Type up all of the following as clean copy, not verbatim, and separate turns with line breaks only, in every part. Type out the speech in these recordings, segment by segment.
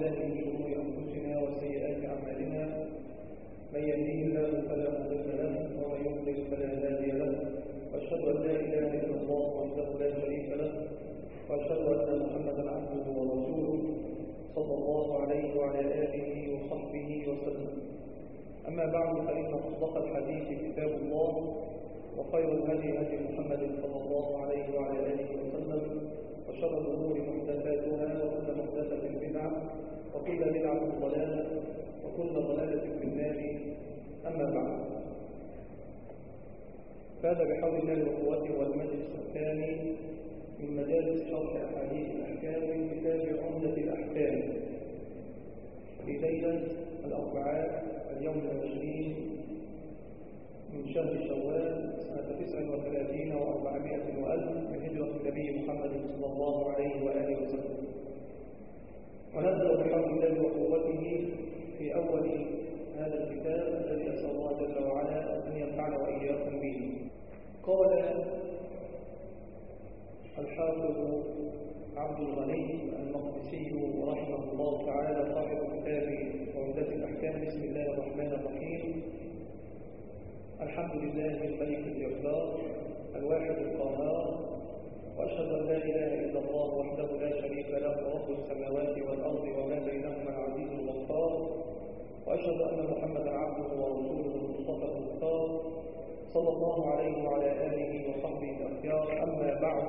بالله من شرور أنفسنا وسيئات أعمالنا، من يهديه الله فلا مضل له ومن يضلل فلا هادي له، وأشهد أن لا إله إلا الله وحده لا شريك له، وأشهد أن محمدا عبده ورسوله صلى الله عليه وعلى آله وصحبه وسلم. أما بعد، فإن أصدق الحديث كتاب الله، وخير الهدي هدي محمد صلى الله عليه وعلى آله وسلم، وشر الأمور محدثاتها، وكل محدثة بدعة، وكل بدعة ضلالة، وكل ضلالة في النار. أما بعد، فهذا بحول الله وقوته والمجلس الثاني من مجالس شرح أحاديث الأحكام من كتاب عمدة الأحكام في ليلة الأربعاء اليوم 20 من شهر شوال سنة 39 و400 وألف من هجرة النبي محمد صلى الله عليه وآله وسلم. ونبدأ بحول الله وقوته في أول هذا الكتاب الذي أسأل الله جل وعلا أن ينفعنا وإياكم به. قال الحافظ عبد الغني المقدسي رحمه الله تعالى صاحب كتاب عمدة الأحكام: بسم الله الرحمن الرحيم. الحمد لله الملك الجبار الواحد القهار، وأشهد أن لا إله إلا الله وحده لا شريك له رب السماوات والأرض وما بينهما العزيز الغفار، وأشهد أن محمدا عبده ورسوله المصطفى المختار صلى الله عليه وعلى آله وصحبه الأخيار. أما بعد،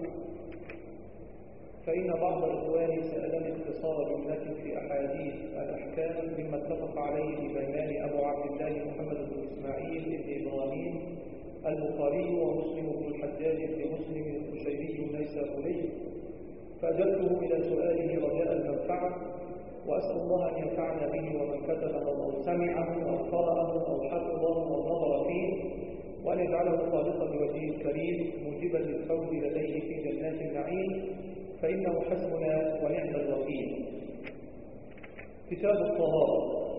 فإن بعض إخواني سألني اختصار جملة في أحاديث الأحكام مما اتفق عليه الإمامان أبو عبد الله محمد بن إسماعيل بن إبراهيم البخاري ومسلم بن الحجاج بن مسلم القشيري النيسابوري، فأجبته إلى سؤاله رجاء المنفعة، وأسأل الله أن ينفعنا به ومن كتبه أو سمعه أو قرأه أو حفظه أو نظر فيه، وأن يجعله خالصا لوجهه الكريم موجبا للفوز لديه في جنات النعيم، فإنه حسبنا ونعم الوكيل. كتاب الطهارة.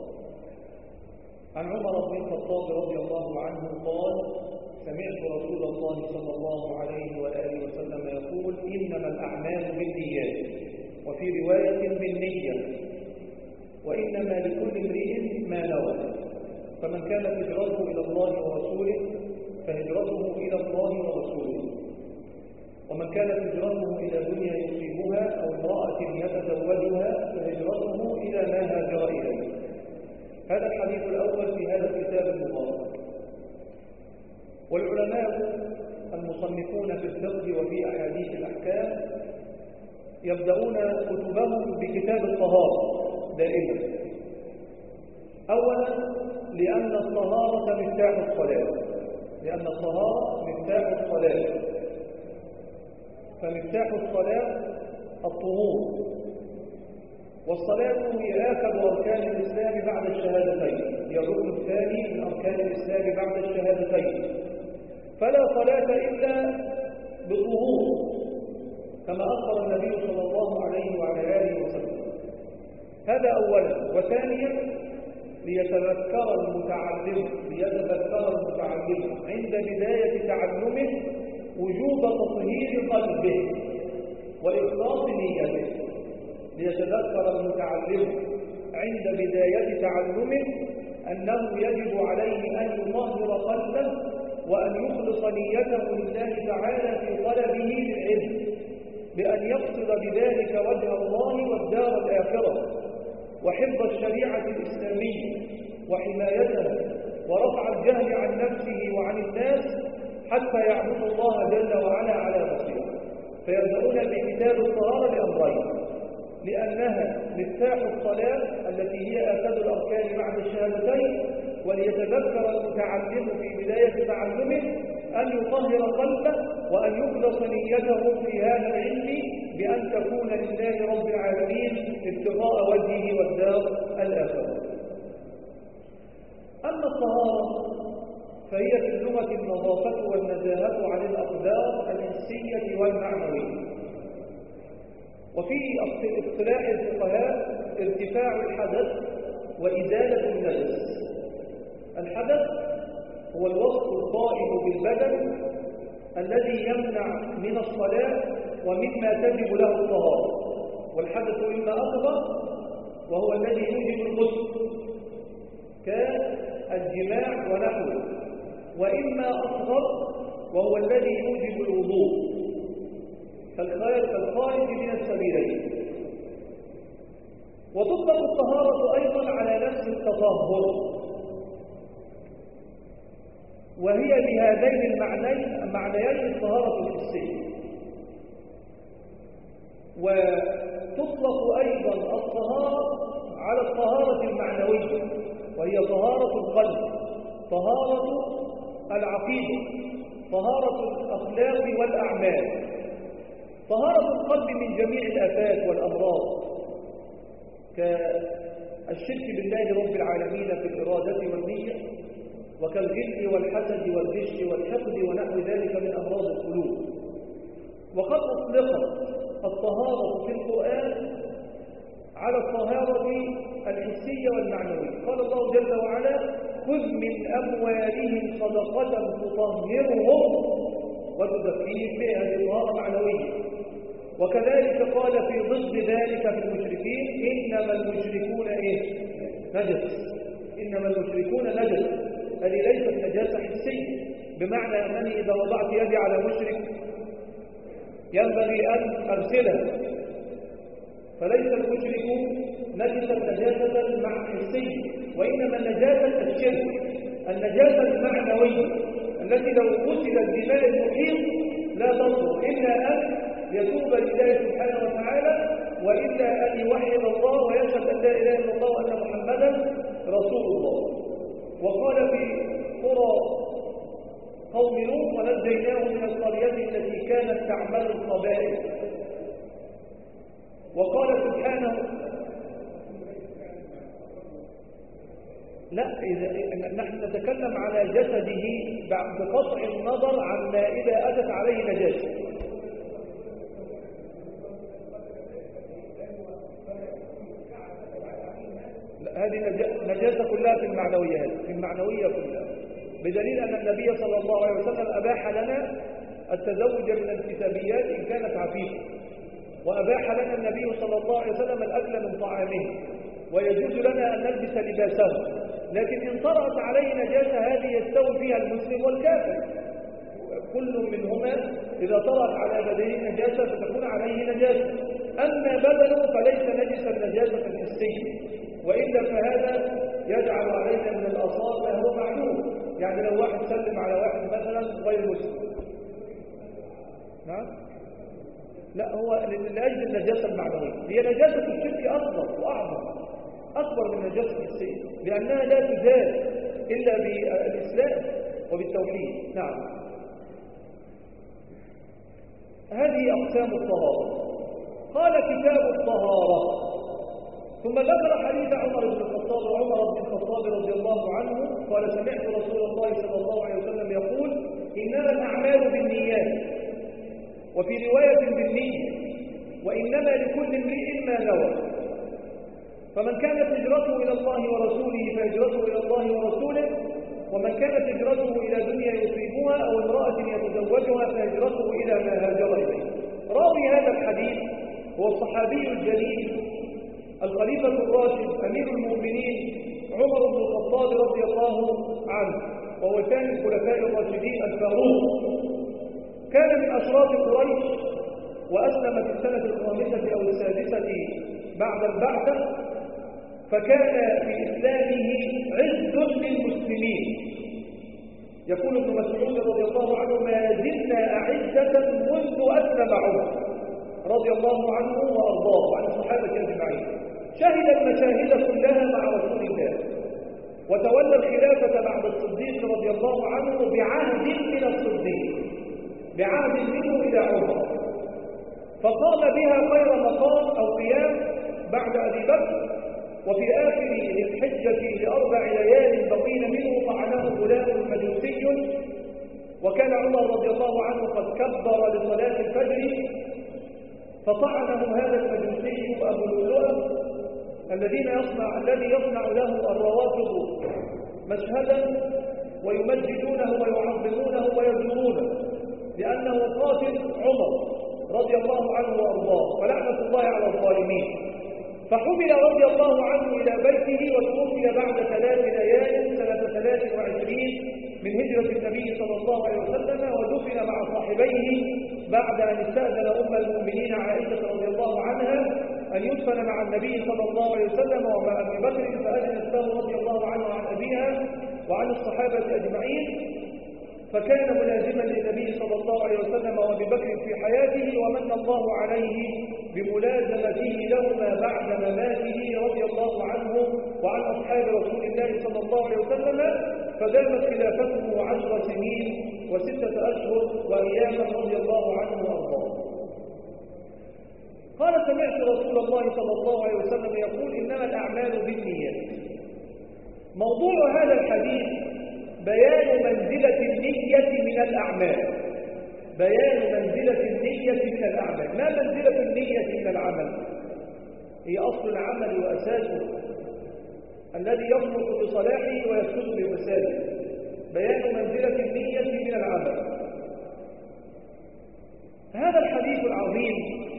عن عمر بن الخطاب رضي الله عنه قال: سمعت رسول الله صلى الله عليه وآله وسلم يقول: إنما الأعمال بالنيات، وفي رواية بالنية، وإنما لكل امرئ ما نوى، فمن كانت هجرته إلى الله ورسوله فهجرته إلى الله ورسوله، ومن كانت هجرته إلى دنيا يصيبها أو امرأة يتزوجها فهجرته إلى ما هاجر إليه. هذا الحديث الأول في هذا الكتاب المبارك. والعلماء المصنفون في الفقه وفي أحاديث الأحكام يبدأون كتبهم بكتاب الطهارة دائما. أولا لأن الطهارة مفتاح الصلاة، فمفتاح الصلاة الطهور، والصلاة هي آخر أركان الإسلام بعد الشهادتين، هي الركن الثاني من أركان الإسلام بعد الشهادتين، فلا صلاة إلا بالطهور كما أخبر النبي صلى الله عليه وعلى آله وسلم. هذا أولا. وثانيا ليتذكر المتعلم عند بداية تعلمه وجوب تطهير قلبه وإخلاص نيته. ليتذكر المتعلم عند بداية تعلمه أنه يجب عليه أن يطهر قلبه وأن يخلص نيته لله تعالى في طلبه للعلم، بأن يقصد بذلك وجه الله والدار الآخرة، وحفظ الشريعة الإسلامية وحمايتها، ورفع الجهل عن نفسه وعن الناس حتى يعبد الله جل وعلا على بصيرة. فيبدأون بكتاب الطهارة لأمرين: لأنها مفتاح الصلاة التي هي آكد الأركان بعد الشهادتين، وليتذكر المتعلم في بداية تعلمه أن يطهر قلبه وأن يخلص نيته في هذا العلم بأن تكون لله رب العالمين ابتغاء وجهه والدار الآخرة. أما الطهارة فهي في اللغة النظافة والنزاهة عن الأقدار الحسية والمعنوية، وفي اصطلاح الفقهاء ارتفاع الحدث وإزالة النجس. الحدث هو الوصف القائم بالبدن الذي يمنع من الصلاة ومما تجب له الطهارة، والحدث إما أكبر وهو الذي يوجب الغسل كالجماع ونحوه، وإما أصغر وهو الذي يوجب الوضوء كالخارج من السبيلين. وتطلق الطهارة أيضا على نفس التطهر، وهي بهذين المعنيين الطهارة الحسية. وتطلق أيضا الطهارة على الطهارة المعنوية، وهي طهارة القلب، طهارة العقيدة، طهارة الأخلاق والأعمال. طهارة القلب من جميع الآفات والأمراض كالشرك بالله رب العالمين في الإرادة والنية، وكالغل والحسد والغش والحقد ونحو ذلك من أمراض القلوب. وقد أطلقت الطهارة في القرآن على الطهارة الحسية والمعنوية. قال الله جل وعلا: خذ من أموالهم صدقة تطهرهم وتزكيهم بها، هذه طهارة معنوية. وكذلك قال في ضد ذلك في المشركين: إنما المشركون نجس. إنما المشركون نجس، هذه ليست نجاسة حسية، بمعنى أنني إذا وضعت يدي على مشرك ينبغي أن أغسلها، فليس المشرك نجاسة حسية، وإنما النجاسة الشرك، النجاسة المعنوية التي لو غسلت بماء المحيط لا تضر إلا أن يتوب لله سبحانه وتعالى، وإلا أن يوحد الله ويشهد أن لا إله إلا الله وأن محمدا رسول الله. وقال في قرى قوم نوح: ونجيناهم من القرية التي كانت تعمل القبائل. وقال سبحانه: لا، نحن نتكلم على جسده بقطع النظر عما إذا أتت عليه نجاسة. هذه نجاسة كلها في المعنويات، في المعنوية كلها، بدليل أن النبي صلى الله عليه وسلم أباح لنا التزوج من الكتابيات إن كانت عفيفة، وأباح لنا النبي صلى الله عليه وسلم الأكل من طعامه، ويجوز لنا أن نلبس لباسه. لكن إن طرأت عليه نجاسة هذه يستوي فيها المسلم والكافر، كل منهما إذا طرأت على بدنه نجاسة فتكون عليه نجاسة. أما بدنه فليس نجسا نجاسة حسية، وإلا فهذا يجعل علينا من الآثار ما هو معلوم. يعني لو واحد سلم على واحد مثلا غير مسلم، نعم، لا، هو لأجل النجاسة المعنوية، هي نجاسة الشرك أكبر وأعظم، أكبر من النجاسة الحسية، لأنها لا تزال إلا بالإسلام وبالتوحيد. نعم، هذه أقسام الطهارة. قال كتاب الطهارة، ثم ذكر حديث عمر بن الخطاب رضي الله عنه قال: سمعت رسول الله صلى الله عليه وسلم يقول: إنما الأعمال بالنيات، وفي رواية بالنية، وإنما لكل امرئ ما نوى، فمن كانت هجرته إلى الله ورسوله فهجرته إلى الله ورسوله، ومن كانت هجرته إلى دنيا يصيبها أو امرأة يتزوجها فهجرته إلى ما هاجر إليه. راوي هذا الحديث هو الصحابي الجليل الخليفة الراشد أمير المؤمنين عمر بن الخطاب رضي الله عنه، وهو ثاني الخلفاء الراشدين الفاروق. كان من أشراف قريش، وأسلم في السنة 5 أو 6 بعد البعثة، فكان في إسلامه عز للمسلمين. يقول ابن مسعود رضي الله عنه: ما زلنا أعزة منذ أسلم عمر رضي الله عنه وأرضاه وعن الصحابة أجمعين. شهد المشاهد كلها مع رسول الله، وتولى الخلافة بعد الصديق رضي الله عنه بعهد من الصديق، بعهد منه إلى عمر، فقام بها خير مقام أو قيام بعد أبي بكر. وفي آخر الحجة ل4 ليال بقين منه طعنه غلام مجوسي، وكان عمر رضي الله عنه قد كبر لصلاة الفجر، فطعنه هذا المجوسي أبو لؤلؤة الذي يصنع له الروافض مشهدا ويمجدونه ويعظمونه ويزورونه، لأنه قاتل عمر رضي الله عنه وأرضاه، ولعنة الله على الظالمين. فحمل رضي الله عنه إلى بيته وتوفي بعد 3 ليال سنة 23 من هجرة النبي صلى الله عليه وسلم، ودفن مع صاحبيه بعد أن استأذن أم المؤمنين عائشة رضي الله عنها أن يدفن مع النبي صلى الله عليه وسلم ومع أبي بكر، فأذنت له رضي الله عنه عن أبيها وعن الصحابة أجمعين، فكان ملازما للنبي صلى الله عليه وسلم وأبي بكر في حياته، ومن الله عليه بملازمته لهما بعد مماته رضي الله عنه وعن أصحاب رسول الله صلى الله عليه وسلم، فدامت خلافته 10 سنين و6 أشهر وأياما رضي الله عنه وأرضاه. قال: سمعت رسول الله صلى الله عليه وسلم يقول: إنما الأعمال بالنيات. موضوع هذا الحديث بيان منزلة النية من الأعمال. بيان منزلة النية من الأعمال. ما منزلة النية من العمل؟ هي أصل العمل وأساسه الذي يصلح بصلاحه ويفسد بفساده. بيان منزلة النية من العمل. هذا الحديث العظيم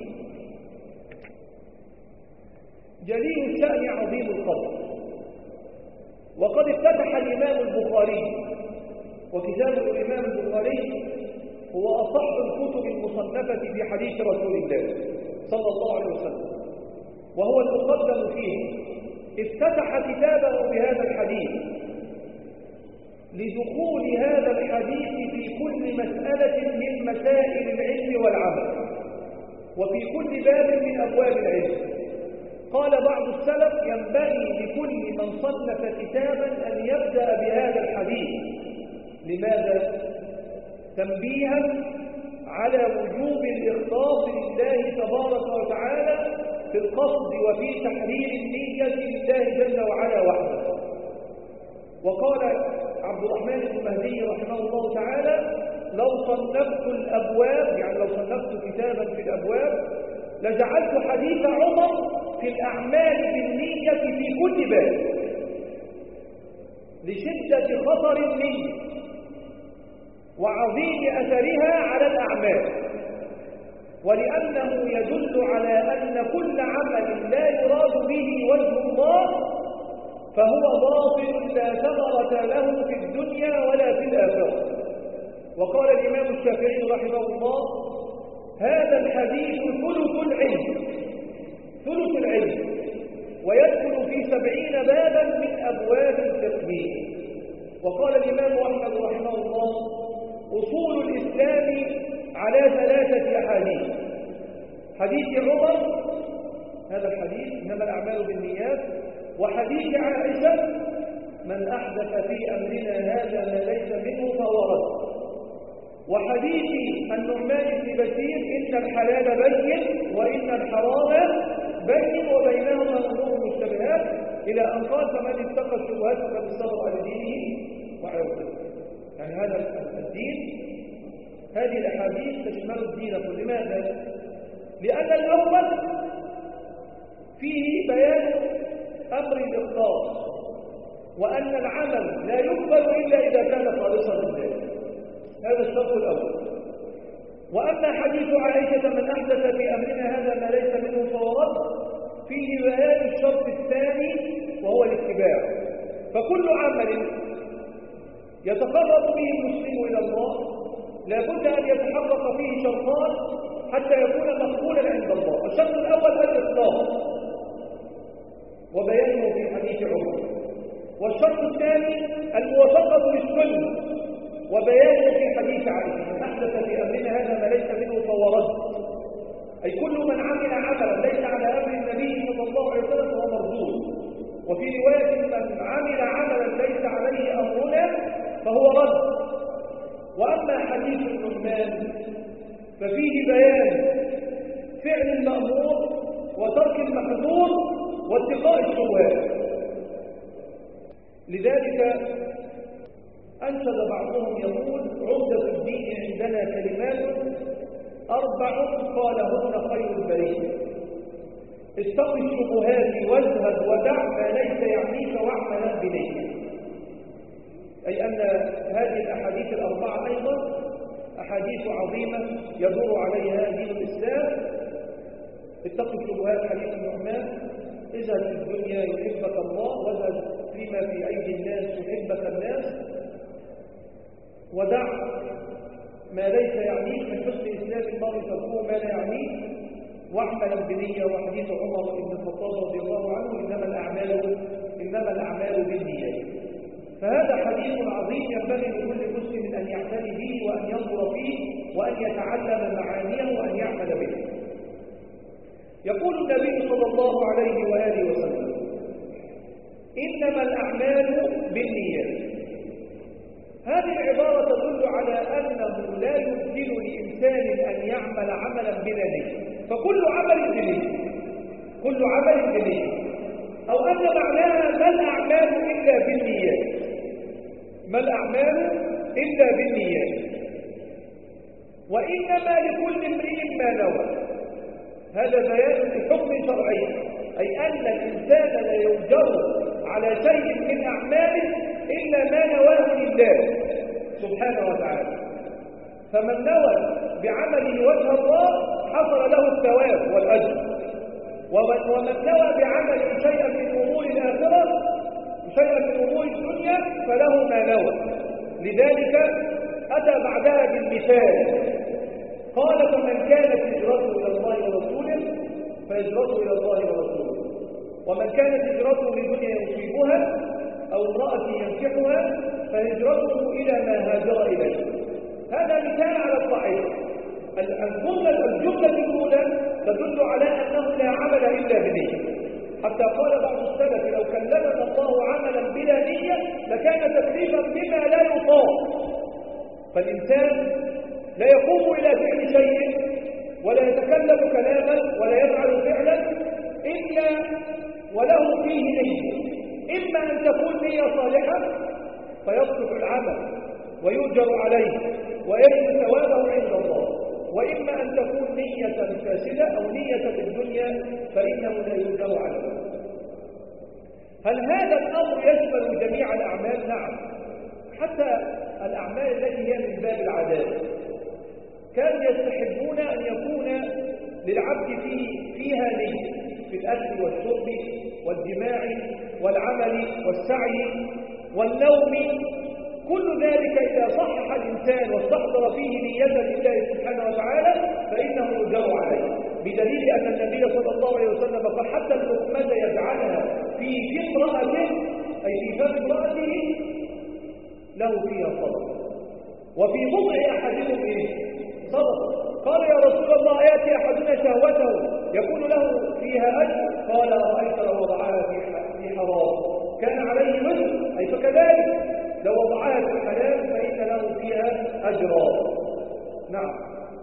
جليل الشأن عظيم القدر، وقد افتتح الإمام البخاري، وكتاب الإمام البخاري هو أصح الكتب المصنفة في حديث رسول الله صلى الله عليه وسلم، وهو المقدم فيه. افتتح كتابه بهذا الحديث لدخول هذا الحديث في كل مسألة من مسائل العلم والعمل، وفي كل باب من أبواب العلم. قال بعض السلف: ينبغي لكل من صنف كتابا أن يبدأ بهذا الحديث. لماذا؟ تنبيها على وجوب الإخلاص لله تبارك وتعالى في القصد وفي تحرير النية لله جل وعلا وحده. وقال عبد الرحمن بن مهدي رحمه الله تعالى: لو صنفت الأبواب، يعني لو صنفت كتابا في الأبواب، لجعلت حديث عمر في الأعمال بالنية في كل باب، لشدة خطر النية وعظيم أثرها على الأعمال، ولأنه يدل على أن كل عمل لا يراد به وجه الله فهو باطل لا ثمرة له في الدنيا ولا في الآخرة. وقال الإمام الشافعي رحمه الله: هذا الحديث ثلث العلم، ثلث العلم، ويدخل في 70 بابا من أبواب الفقه. وقال الإمام أحمد رحمه الله: أصول الإسلام على 3 أحاديث: حديث عمر، هذا الحديث إنما الأعمال بالنيات، وحديث عائشة: من أحدث في أمرنا هذا ما ليس منه فهو رد، وحديث النعمان بن بشير: إن الحلال بين وإن الحرام بين وبينهما أمور مشتبهات، إلى أن قال: فمن اتقى الشبهات فقد استبرأ لدينه وعرضه. يعني هذا الدين، هذه الأحاديث تشمل الدين كله. لماذا؟ لأن الأول فيه بيان أمر الإخلاص، وأن العمل لا يقبل إلا إذا كان خالصا لله. هذا الشرط الأول. وأما حديث عائشة: من أحدث في أمرنا هذا ما ليس منه فهو رد، فيه بيان الشرط الثاني وهو الاتباع. فكل عمل يتقرب به المسلم إلى الله لا بد أن يتحقق فيه شرطان حتى يكون مقبولا عند الله. الشرط الأول الإخلاص، وبيانه في حديث عمر. والشرط الثاني الموافقة للسنة، وبيانه في حديث عائشة: من أحدث في أمرنا هذا ما ليس منه فهو رد، أي كل من عمل عملا ليس على أمر النبي صلى الله عليه وسلم فهو مردود. وفي رواية: من عمل عملا ليس عليه أمرنا فهو رد. وأما حديث النعمان ففيه بيان فعل المأمور وترك المحظور واتقاء الشبهات. لذلك أنشد بعضهم يقول: عمدة الدين عندنا كلمات 4 قالهن خير البرية: اتق الشبهات واجهد ودع ما ليس يعنيك واعمل بنية. أي أن هذه الأحاديث ال4 أيضا أحاديث عظيمة يدور عليها دين الإسلام. اتق الشبهات حديث النعمان، اذهب في الدنيا يحبك الله، واذهب فيما في أيدي الناس يحبك الناس، ودع ما ليس يعنيك من حسن إسلام المرء تركه ما لا يعنيك، واعمل بنية. وحديث عمر بن الخطاب رضي الله عنه إنما الأعمال بالنيات. فهذا حديث عظيم ينبغي لكل مسلم أن يعتني به وأن ينظر فيه وأن يتعلم معانيه وأن يعمل به. يقول النبي صلى الله عليه وآله وسلم: إنما الأعمال بالنيات. هذه العبارة تدل على أنه لا يمكن لإنسان أن يعمل عملا بلا نية، فكل عمل بنية، كل عمل بنية، أو أن معناها ما الأعمال إلا بالنيات، ما الأعمال إلا بالنيات، وإنما لكل امرئ ما نوى. هذا بيان لحكم شرعي، أي أن الإنسان لا يؤجر على شيء من أعماله إلا ما نواه لله سبحانه وتعالى. فمن نوى بعمله وجه الله حصل له الثواب والأجر، ومن نوى بعمله شيئا من أمور الآخرة شيئا من أمور الدنيا فله ما نوى. لذلك أتى بعدها بالمثال، قال: فمن كانت هجرته إلى الله ورسوله فهجرته إلى الله ورسوله، ومن كانت هجرته لدنيا يصيبها أو امرأة ينكحها فهجرته إلى ما هاجر إليه. هذا مثال على الصحيح. الجملة الأولى تدل على أنه لا عمل إلا بنية، حتى قال بعض السلف: لو كلمنا الله عملا بلا نية لكان تكليفا بما لا يطاق. فالإنسان لا يقوم إلى فعل شيء ولا يتكلم كلاما ولا يفعل فعلا إلا وله فيه نية، إما أن تكون نية صالحة فيصلح العمل ويؤجر عليه ويجد ثوابه عند الله، وإما أن تكون نية فاسدة أو نية في الدنيا فإنه لا يؤجر عليه. هل هذا الأمر يشمل جميع الأعمال؟ نعم، حتى الأعمال التي هي من باب العادات كانوا يستحبون أن يكون للعبد فيها نية، في الأكل والشرب والجماع والعمل والسعي والنوم. كل ذلك إذا صحح الإنسان واستحضر فيه نية لله سبحانه وتعالى فإنه يؤجر عليه، بدليل أن النبي صلى الله عليه وسلم قال: حتى اللقمة يجعلها في امرأته، أي في فم امرأته، له فيها صدقة، وفي بضع أحدهم صدقة. قال: يا رسول الله، يأتي أحدنا شهوته يكون له فيها أجر؟ قال: رأيت لو وضعها في حرام كان عليه وزر، أي فكذلك لو وضعها في الحلال فإن له فيها أجرا. نعم.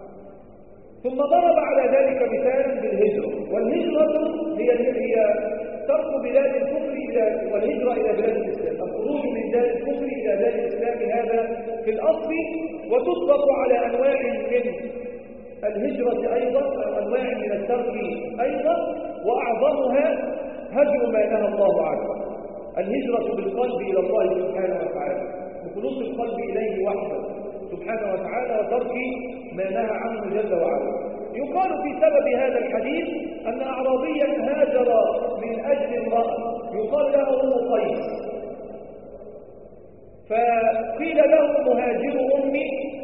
ثم ضرب على ذلك مثالا بالهجرة، والهجرة هي ترك بلاد الكفر والهجرة إلى بلاد الإسلام، الخروج من دار الكفر إلى دار الإسلام. هذا في الأصل، وتطلق على أنواع من الهجرة أيضا، أو أنواع من الترك أيضا، وأعظمها هجر ما نهى الله عنه، الهجرة بالقلب إلى الله سبحانه وتعالى، بخلوص القلب إليه وحده سبحانه وتعالى، وترك ما نهى عنه جل وعلا. يقال في سبب هذا الحديث أن أعرابيا هاجر من أجل امرأة يقال له أم قيس، فقيل له مهاجر أم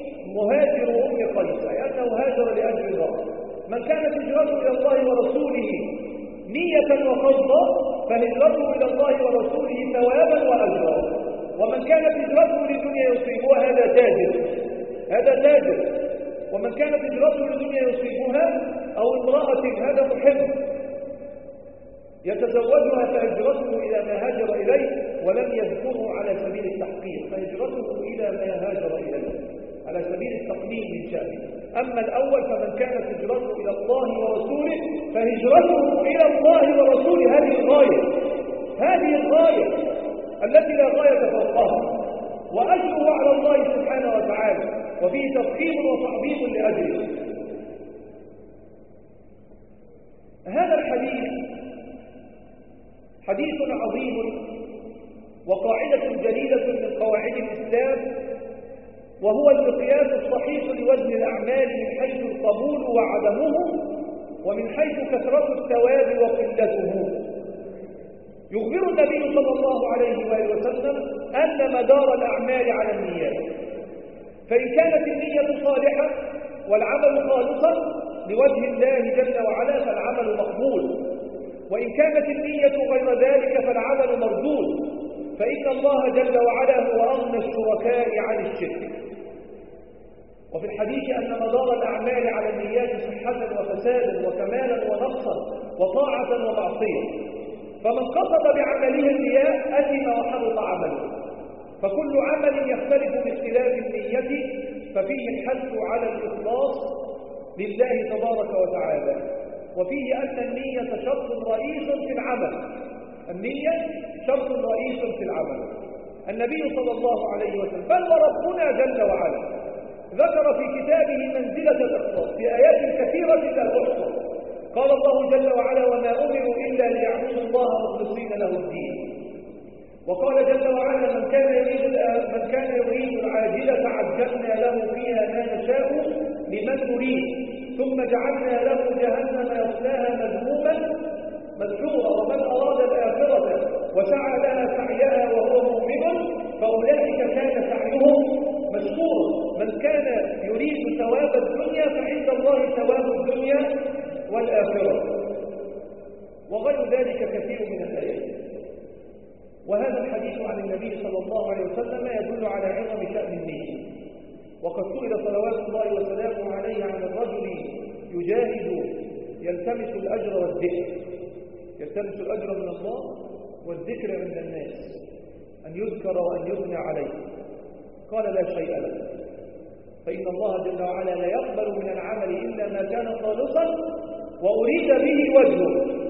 قيس، أي أنه هاجر لأجل امرأة. من كانت هجرته إلى الله ورسوله نية وقصدا فهجرته إلى الله ورسوله ثوابا وأجرا، ومن كانت هجرته لدنيا يصيبها هذا تاجر، ومن كانت هجرته لدنيا يصيبها أو امرأة هذا محب يتزوجها فهجرته إلى ما هاجر إليه، ولم يذكره على سبيل التحقيق، فهجرته إلى ما هاجر إليه على سبيل التقليل من شأنه. أما الأول فمن كانت هجرته إلى الله ورسوله فهجرته إلى الله ورسوله. هذه الغاية التي لا غاية فوقها، وأجره على الله سبحانه وتعالى، وفيه تفخيم وتعظيم لأجره. هذا الحديث حديث عظيم وقاعدة جليلة من قواعد الإسلام، وهو المقياس الصحيح لوزن الأعمال من حيث القبول وعدمه، ومن حيث كثرة الثواب وقلته. يخبر النبي صلى الله عليه وآله وسلم أن مدار الأعمال على النيات، فإن كانت النية صالحة والعمل خالصا لوجه الله جل وعلا فالعمل مقبول، وإن كانت النية غير ذلك فالعمل مردود، فإن الله جل وعلا هو أغنى الشركاء عن الشرك. وفي الحديث أن مدار الأعمال على النيات صحة وفسادا وكمالا ونقصا وطاعة ومعصية، فمن قصد بعمله الرياء أثم وحبط عمله، فكل عمل يختلف باختلاف النية ففيه الحث على الإخلاص لله تبارك وتعالى، وفيه أن النية شرط رئيس في العمل. النية شرط رئيس في العمل. النبي صلى الله عليه وسلم بل وربنا جل وعلا ذكر في كتابه منزلة الإخلاص في آيات كثيرة لا تحصى. قال الله جل وعلا: وما أمروا إلا ليعبدوا الله مخلصين له الدين. وقال جل وعلا: من كان يريد العاجلة عجلنا له فيها ما نشاء لمن نريد ثم جعلنا له جهنم يصلاها مذموما مدحورا ومن أراد الآخرة وسعى لها سعيها وهو مؤمن فأولئك كان سعيهم مشكورا. من كان يريد ثواب الدنيا فعند الله ثواب الدنيا والآخرة، وغير ذلك كثير من الآيات. وهذا الحديث عن النبي صلى الله عليه وسلم يدل على عظم شأن النية. وقد سئل صلوات الله وسلامه عليه عن الرجل يجاهد يلتمس الأجر والذكر، يلتمس الأجر من الله والذكر من الناس، أن يذكر وأن يثنى عليه. قال: لا شيء له، فإن الله جل وعلا لا يقبل من العمل إلا ما كان خالصا وأريد به وجهه.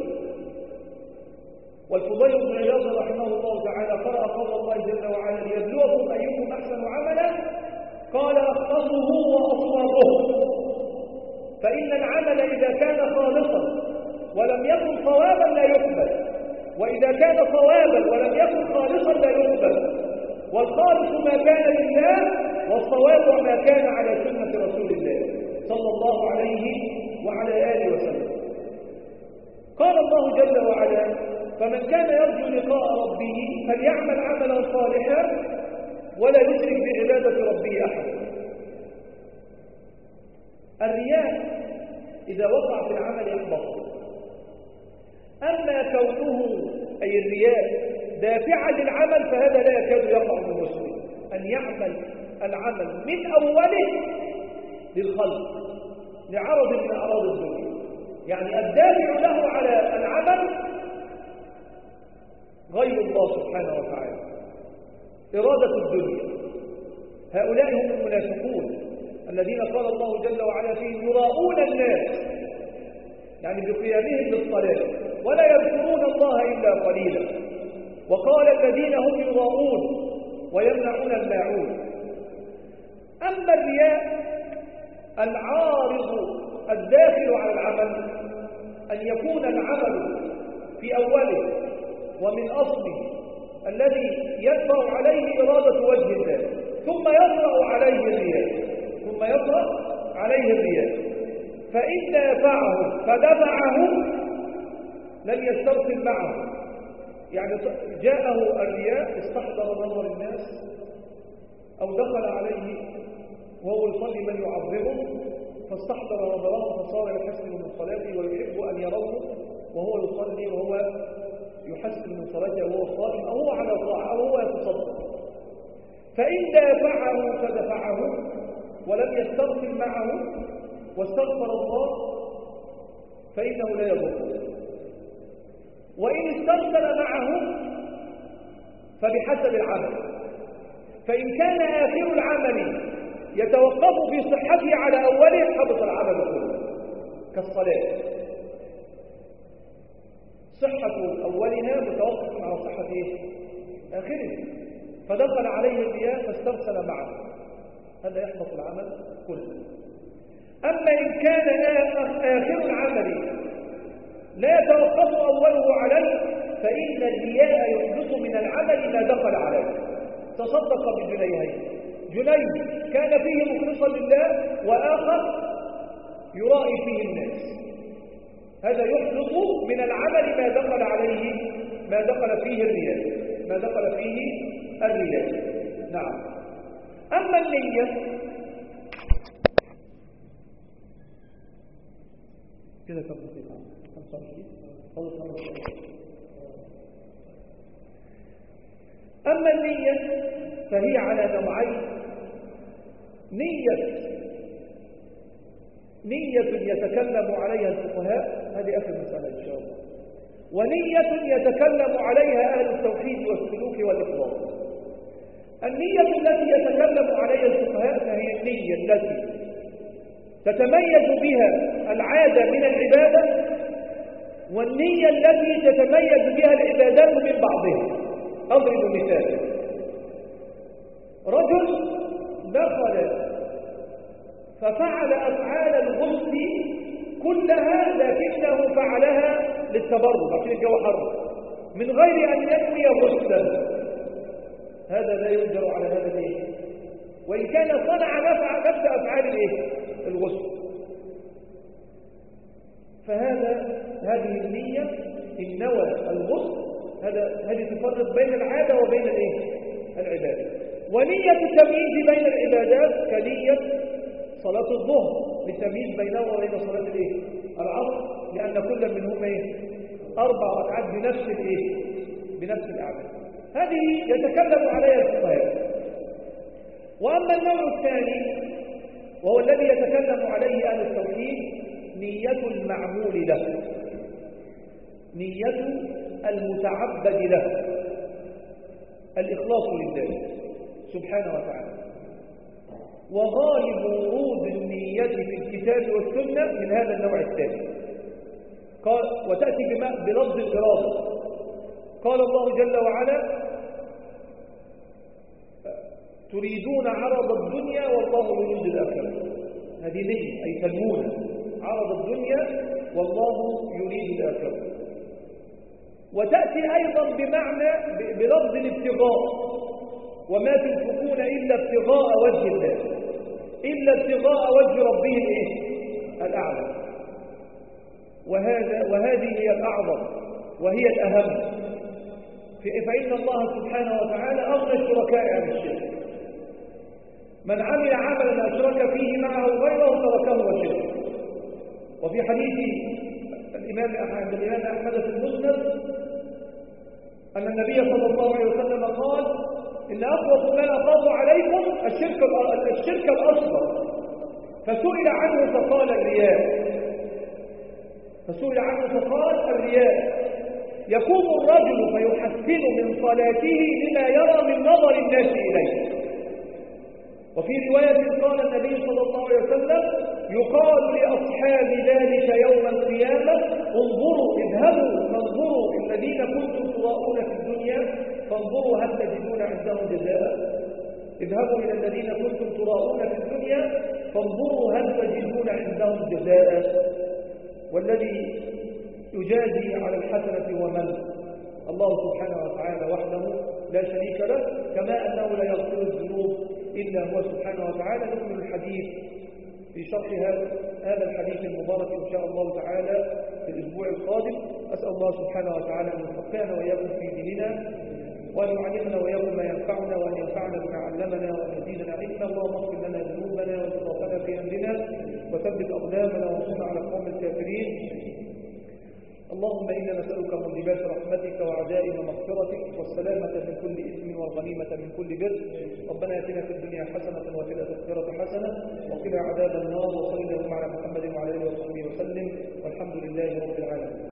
والفضيل بن عياض رحمه الله تعالى قرأ قول الله جل وعلا: ليبلوكم أيكم أحسن عملا، قال: أخلصه وأصوابه. فإن العمل إذا كان خالصا ولم يكن صوابا لا يقبل، وإذا كان صوابا ولم يكن خالصا لا يقبل. والخالص ما كان لله، والصواب ما كان على سنة رسول الله صلى الله عليه وعلى آله وسلم. قال الله جل وعلا: فمن كان يرجو لقاء ربه فليعمل عملا صالحا ولا يشرك بعبادة ربه أحدا. الرياء إذا وقع في العمل يحبط. أما كونه أي الرياء دافعا للعمل فهذا لا يكاد يقع من المسلم، أن يعمل العمل من أوله للخلق لعرض من أعراض الدنيا، يعني الدافع له على العمل غير الله سبحانه وتعالى، إرادة الدنيا. هؤلاء هم المنافقون الذين قال الله جل وعلا فيهم: يراؤون الناس، يعني بقيامهم للصلاة ولا يذكرون الله إلا قليلا. وقال: الذين هم يراؤون ويمنعون الماعون. أما الرياء العارض الداخل على العمل، أن يكون العمل في أوله ومن أصله الذي يدفع عليه إرادة وجه الله، ثم يطرأ عليه الرياء، فإن دافعه فدفعه لن يسترسل معه. يعني جاءه الرياء استحضر نظر الناس، أو دخل عليه وهو يصلي من يعظمه فاستحضر نظره فصار يحسن من صلاته ويحب أن يروه وهو يصلي وهو يحسن من صلاته وهو صائم أو هو على طاعة أو هو يتصدق. فإن دافعه فدفعه ولم يسترسل معه واستغفر الله فإنه لا يضر. وإن استرسل معه فبحسب العمل، فإن كان آخر العمل يتوقف في صحته على أوله حبط العمل كله، كالصلاة صحة أولها متوقف على صحة آخره، فدخل عليه الرياء فاسترسل معه، هذا يحبط العمل كله. أما إن كان آخر العمل لا يتوقف أوله عليه فإن الرياء يحبط من العمل ما دخل عليه. تصدق بجنيهين، جنيه كان فيه مخلصا لله وآخر يرائي فيه الناس، هذا يحبط من العمل ما دخل عليه ما دخل فيه الرياء، ما دخل فيه الرياء. نعم. أما النية كده كم دقيقة؟ 25. أما النية فهي على نوعين: نية يتكلم عليها الفقهاء، هذه آخر مسألة إن شاء الله، ونية يتكلم عليها أهل التوحيد والسلوك والإخلاص. النية التي يتكلم عليها الفقهاء فهي النية التي تتميز بها العادة من العبادة، والنية التي تتميز بها العبادات من بعضها. أضرب مثال: رجل دخل ففعل أفعال الغسل كلها لكنه فعلها للتبرد عشان الجو حر من غير أن ينوي غسلا، هذا لا يؤجر على هذا الايه، وإن كان صنع نفس أفعال الغسل. هذه النية إن نوى الغسل، هذه تفرق بين العادة وبين العبادة. ونية التمييز بين العبادات كنية صلاة الظهر للتمييز بينه وبين صلاة العصر، لأن كل منهما 4 ركعات بنفس الأعمال. هذه يتكلم عليها الفقهاء. وأما النوع الثاني وهو الذي يتكلم عليه أهل التوحيد: نية المعمول له، نية المتعبد له، الإخلاص لله سبحانه وتعالى. وغالب ورود النية في الكتاب والسنة من هذا النوع الثاني، وتأتي بلفظ الإرادة. قال الله جل وعلا: تريدون عرض الدنيا والله يريد الآخرة. هذه نية أي تنمون عرض الدنيا والله يريد الآخرة. وتأتي أيضا بلفظ الابتغاء: وما تنفقون إلا ابتغاء وجه الله، إلا ابتغاء وجه ربه الأعلى. وهذه هي الأعظم وهي الأهم، فإن الله سبحانه وتعالى أغنى الشركاء عن الشرك. من عمل عملا أشرك فيه معه غيره تركه وشرك. وفي حديث الإمام أحمد في المسند أن النبي صلى الله عليه وسلم قال: إن أخوف ما أخاف عليكم الشرك الأصغر. فسئل عنه فقال الرياء. يقوم الرجل فيحسن من صلاته لما يرى من نظر الناس إليه. وفي رواية قال النبي صلى الله عليه وسلم: يقال لأصحاب ذلك يوم القيامة: اذهبوا فانظروا الذين كنتم تراءون في الدنيا فانظروا هل تجدون عندهم جزاء. اذهبوا إلى الذين كنتم تراءون في الدنيا فانظروا هل تجدون عندهم جزاء. والذي يجازي على الحسنة ومن الله سبحانه وتعالى وحده لا شريك له، كما أنه لا يغفر الذنوب إلا هو سبحانه وتعالى. نكمل الحديث في شرح هذا الحديث المبارك إن شاء الله تعالى في الأسبوع القادم. أسأل الله سبحانه وتعالى أن يفقهنا وإياكم في ديننا، وأن يعلمنا وإياكم ما ينفعنا، وأن ينفعنا بما علمنا، وأن يزيدنا علما. اللهم اغفر لنا ذنوبنا وإسرافنا في أمرنا، وثبت أقدامنا وانصرنا على القوم الكافرين. اللهم إنا نسألك موجبات رحمتك وعزائم مغفرتك والسلامة من كل إثم والغنيمة من كل بر. ربنا آتنا في الدنيا حسنة وفي الآخرة حسنة وقنا عذاب النار. وصلى اللهم على محمد وعلى آله وصحبه وسلم، والحمد لله رب العالمين.